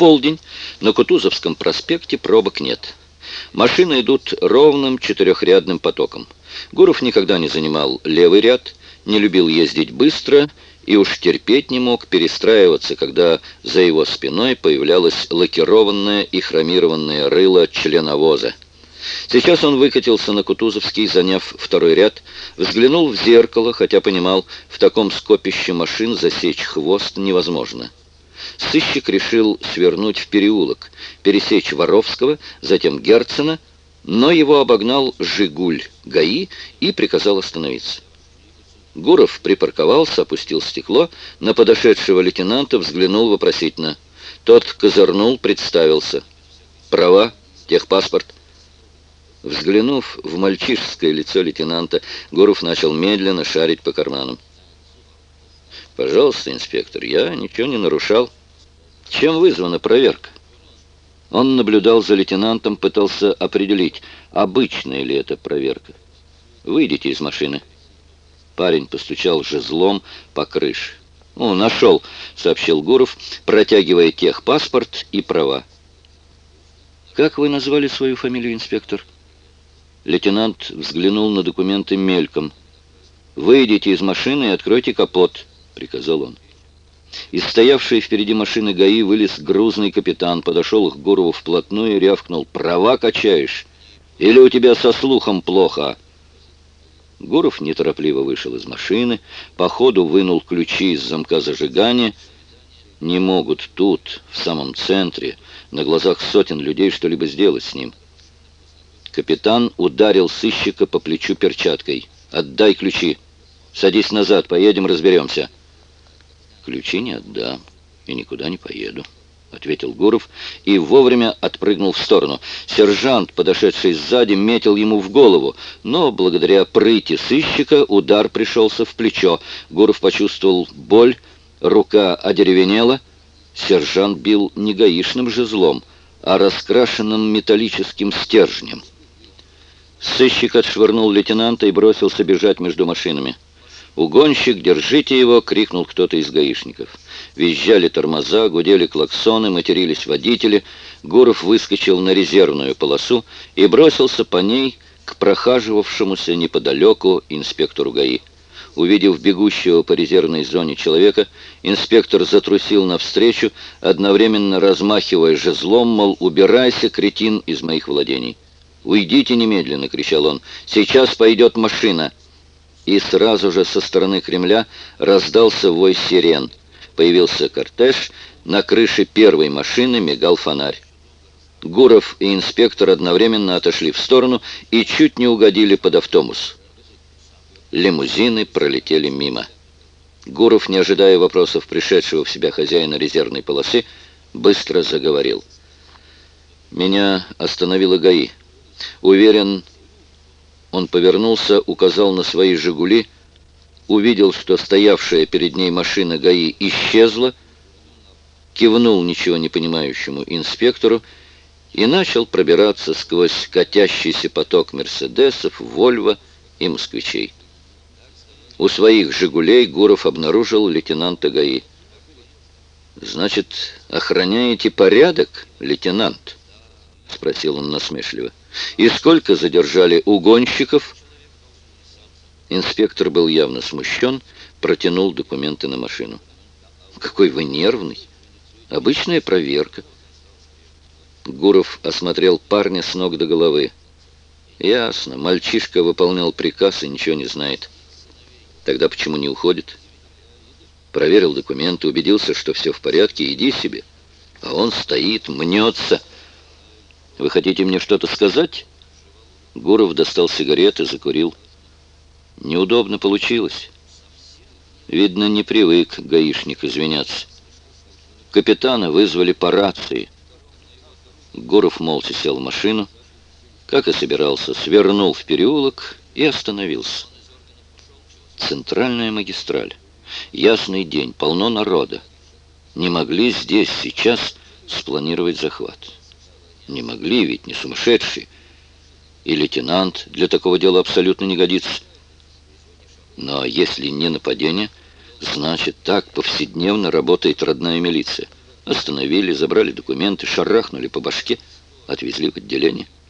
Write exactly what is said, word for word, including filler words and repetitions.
полдень на Кутузовском проспекте пробок нет. Машины идут ровным четырехрядным потоком. Гуров никогда не занимал левый ряд, не любил ездить быстро и уж терпеть не мог перестраиваться, когда за его спиной появлялось лакированное и хромированное рыло членовоза. Сейчас он выкатился на Кутузовский, заняв второй ряд, взглянул в зеркало, хотя понимал, в таком скопище машин засечь хвост невозможно. Сыщик решил свернуть в переулок, пересечь Воровского, затем Герцена, но его обогнал «Жигуль» ГАИ и приказал остановиться. Гуров припарковался, опустил стекло, на подошедшего лейтенанта взглянул вопросительно. Тот козырнул, представился. «Права, техпаспорт». Взглянув в мальчишеское лицо лейтенанта, Гуров начал медленно шарить по карманам. «Пожалуйста, инспектор, я ничего не нарушал. Чем вызвана проверка?» Он наблюдал за лейтенантом, пытался определить, обычная ли это проверка. «Выйдите из машины». Парень постучал жезлом по крыше. «О, нашел», — сообщил Гуров, протягивая техпаспорт и права. «Как вы назвали свою фамилию, инспектор?» Лейтенант взглянул на документы мельком. «Выйдите из машины и откройте капот», — приказал он. Из стоявшей впереди машины ГАИ вылез грузный капитан, подошел к Гурову вплотную и рявкнул: «Права качаешь? Или у тебя со слухом плохо?» Гуров неторопливо вышел из машины, по ходу вынул ключи из замка зажигания. Не могут тут, в самом центре, на глазах сотен людей, что-либо сделать с ним. Капитан ударил сыщика по плечу перчаткой. «Отдай ключи! Садись назад, поедем, разберемся!» «Ключи не отдам и никуда не поеду», — ответил Гуров и вовремя отпрыгнул в сторону. Сержант, подошедший сзади, метил ему в голову, но благодаря прыти сыщика удар пришелся в плечо. Гуров почувствовал боль, рука одеревенела. Сержант бил не гаишным жезлом, а раскрашенным металлическим стержнем. Сыщик отшвырнул лейтенанта и бросился бежать между машинами. «Угонщик, держите его!» — крикнул кто-то из гаишников. Визжали тормоза, гудели клаксоны, матерились водители. Гуров выскочил на резервную полосу и бросился по ней к прохаживавшемуся неподалеку инспектору ГАИ. Увидев бегущего по резервной зоне человека, инспектор затрусил навстречу, одновременно размахивая жезлом, мол, «Убирайся, кретин, из моих владений!» «Уйдите немедленно!» — кричал он. «Сейчас пойдет машина!» И сразу же со стороны Кремля раздался вой сирен. Появился кортеж, на крыше первой машины мигал фонарь. Гуров и инспектор одновременно отошли в сторону и чуть не угодили под автобус. Лимузины пролетели мимо. Гуров, не ожидая вопросов пришедшего в себя хозяина резервной полосы, быстро заговорил. «Меня остановила ГАИ. Уверен...» Он повернулся, указал на свои «Жигули», увидел, что стоявшая перед ней машина ГАИ исчезла, кивнул ничего не понимающему инспектору и начал пробираться сквозь катящийся поток «Мерседесов», «Вольво» и «Москвичей». У своих «Жигулей» Гуров обнаружил лейтенанта ГАИ. «Значит, охраняете порядок, лейтенант?» — спросил он насмешливо. «И сколько задержали угонщиков?» Инспектор был явно смущен, протянул документы на машину. «Какой вы нервный! Обычная проверка». Гуров осмотрел парня с ног до головы. «Ясно, мальчишка выполнял приказ и ничего не знает. Тогда почему не уходит?» Проверил документы, убедился, что все в порядке, иди себе. А он стоит, мнется. «Вы хотите мне что-то сказать?» Гуров достал сигареты, закурил. «Неудобно получилось. Видно, не привык гаишник извиняться. Капитана вызвали по рации». Гуров молча сел в машину, как и собирался, свернул в переулок и остановился. Центральная магистраль. Ясный день, полно народа. Не могли здесь сейчас спланировать захват. Не могли, ведь не сумасшедшие. И лейтенант для такого дела абсолютно не годится. Но если не нападение, значит, так повседневно работает родная милиция. Остановили, забрали документы, шарахнули по башке, отвезли в отделение.